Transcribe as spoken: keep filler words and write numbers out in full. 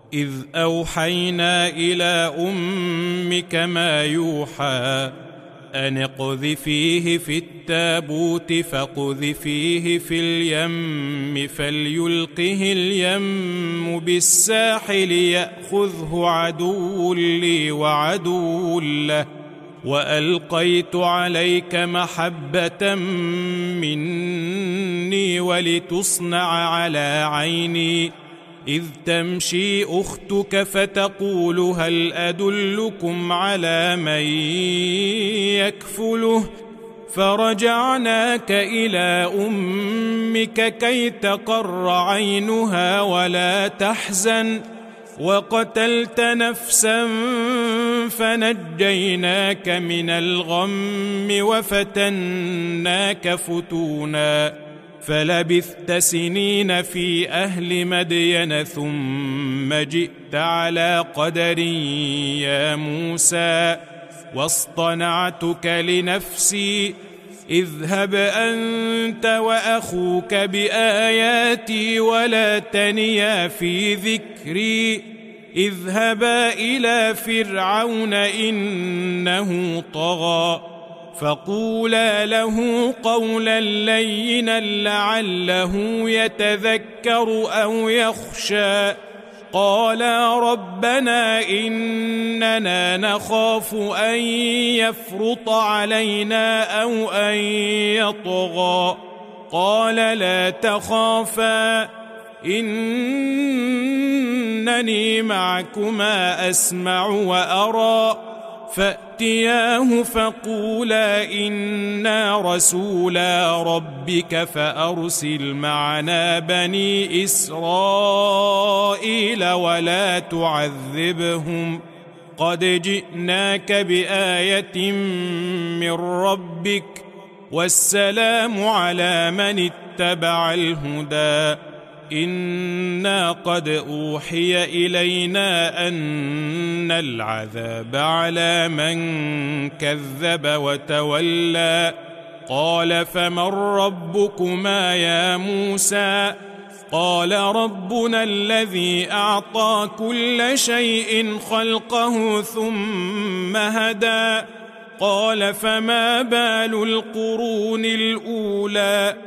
إذ أوحينا إلى أمك ما يوحى أن اقذفيه في التابوت فاقذفيه في اليم فليلقه اليم بالساحل يأخذه عدو لي وعدو له وألقيت عليك محبة مني ولتصنع على عيني إذ تمشي أختك فتقول هل أدلكم على من يكفله فرجعناك إلى أمك كي تقر عينها ولا تحزن وقتلت نفسا فنجيناك من الغم وفتناك فتونا فلبثت سنين في أهل مدين ثم جئت على قدر يا موسى واصطنعتك لنفسي اذهب أنت وأخوك بآياتي ولا تنيا في ذكري اذهبا إلى فرعون إنه طغى فقولا له قولا لينا لعله يتذكر أو يخشى قالا ربنا إننا نخاف أن يفرط علينا أو أن يطغى قال لا تخافا إنني معكما أسمع وأرى فأتياه فقولا إنا رسولا ربك فأرسل معنا بني إسرائيل ولا تعذبهم قد جئناك بآية من ربك والسلام على من اتبع الهدى إنا قد أوحي إلينا أن العذاب على من كذب وتولى قال فمن ربكما يا موسى قال ربنا الذي أعطى كل شيء خلقه ثم هدى قال فما بال القرون الأولى